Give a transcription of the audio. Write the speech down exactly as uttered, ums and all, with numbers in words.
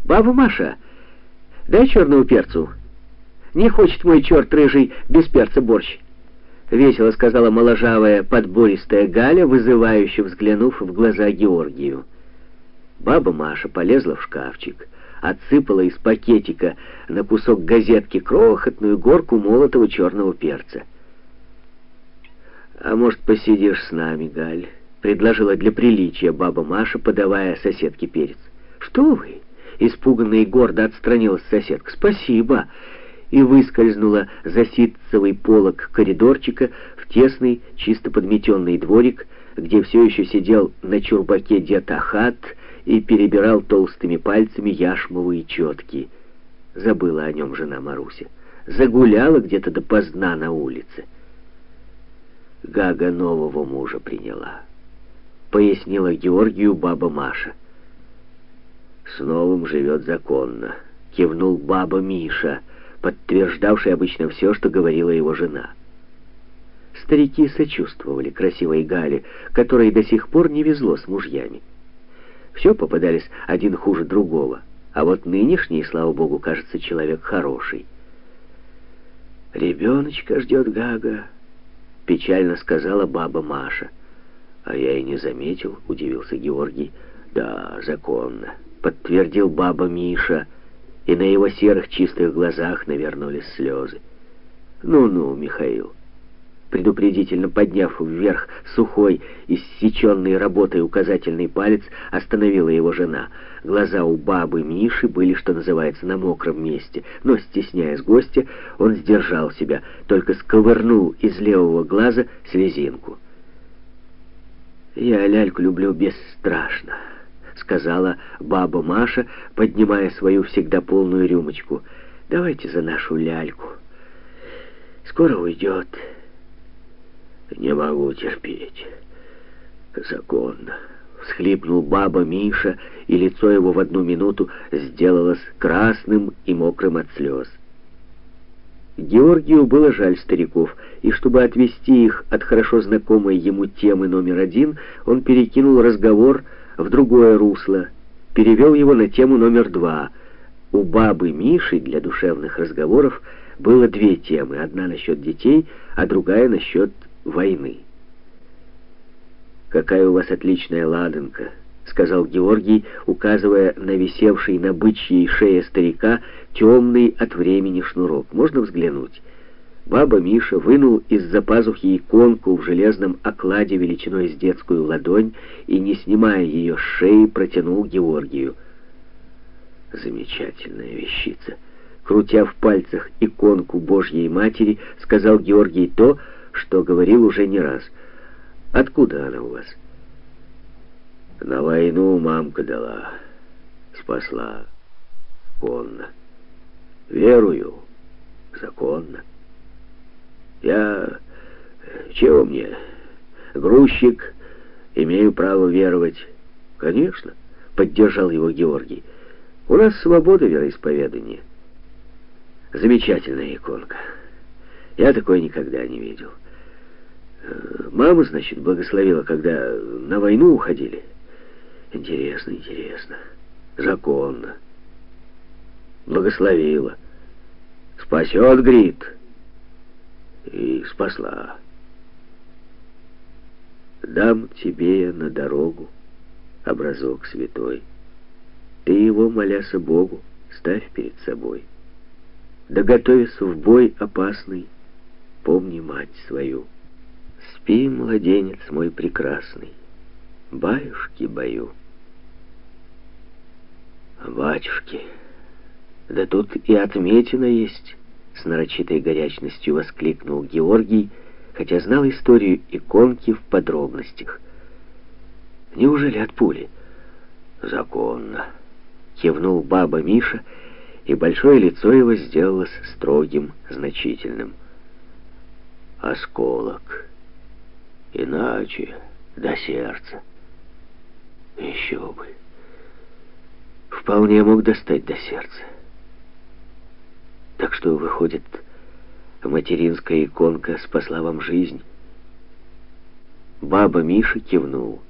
«Баба Маша, дай черного перцу. Не хочет мой черт рыжий без перца борщ», — весело сказала моложавая, подбористая Галя, вызывающе взглянув в глаза Георгию. Баба Маша полезла в шкафчик, отсыпала из пакетика на кусок газетки крохотную горку молотого черного перца. «А может, посидишь с нами, Галь?» — предложила для приличия баба Маша, подавая соседке перец. «Что вы?» — испуганно и гордо отстранилась соседка. «Спасибо!» И выскользнула за ситцевый полог коридорчика в тесный, чисто подметенный дворик, где все еще сидел на чурбаке дед Ахат и перебирал толстыми пальцами яшмовые четки. Забыла о нем жена Маруся. Загуляла где-то допоздна на улице. Гага нового мужа приняла, пояснила Георгию баба Маша. «С новым живет законно», — кивнул баба Миша, подтверждавший обычно все, что говорила его жена. Старики сочувствовали красивой Гале, которой до сих пор не везло с мужьями. Все попадались один хуже другого, а вот нынешний, слава богу, кажется, человек хороший. «Ребеночка ждет Гага», — печально сказала баба Маша. «А я и не заметил», — удивился Георгий. «Да, законно», — подтвердил баба Миша, и на его серых чистых глазах навернулись слезы. «Ну-ну, Михаил», предупредительно подняв вверх сухой, иссеченный работой указательный палец, остановила его жена. Глаза у бабы Миши были, что называется, на мокром месте, но, стесняясь гостя, он сдержал себя, только сковырнул из левого глаза слезинку. «Я ляльку люблю бесстрашно», — сказала баба Маша, поднимая свою всегда полную рюмочку. «Давайте за нашу ляльку. Скоро уйдет». «Не могу терпеть. Законно», — всхлипнул баба Миша, и лицо его в одну минуту сделалось красным и мокрым от слез. Георгию было жаль стариков, и чтобы отвести их от хорошо знакомой ему темы номер один, он перекинул разговор в другое русло, перевел его на тему номер два. У бабы Миши для душевных разговоров было две темы, одна насчет детей, а другая насчет войны. «Какая у вас отличная ладанка», — сказал Георгий, указывая на висевший на бычьей шее старика темный от времени шнурок. «Можно взглянуть?» Баба Миша вынул из-за пазухи иконку в железном окладе величиной с детскую ладонь и, не снимая ее с шеи, протянул Георгию. «Замечательная вещица», — крутя в пальцах иконку Божьей Матери, сказал Георгий то, что говорил уже не раз. «Откуда она у вас?» «На войну мамка дала, спасла. Законно. Верую. Законно. Я... чего мне? Грузчик, имею право веровать». «Конечно», — поддержал его Георгий. «У нас свобода вероисповедания». «Замечательная иконка. Я такой никогда не видел. Мама, значит, благословила, когда на войну уходили. Интересно, интересно. Законно. Благословила. Спасет, говорит. И спасла. Дам тебе я на дорогу образок святой. Ты его, моляся Богу, ставь перед собой. Да готовясь в бой опасный, помни мать свою. Спи, младенец мой прекрасный, баюшки бою». «Батюшки, да тут и отметина есть», — с нарочитой горячностью воскликнул Георгий, хотя знал историю иконки в подробностях. «Неужели от пули?» «Законно», — кивнул баба Миша, и большое лицо его сделалось строгим, значительным. «Осколок. Иначе до сердца». «Еще бы. Вполне мог достать до сердца. Так что, выходит, материнская иконка спасла вам жизнь?» Баба Миша кивнул.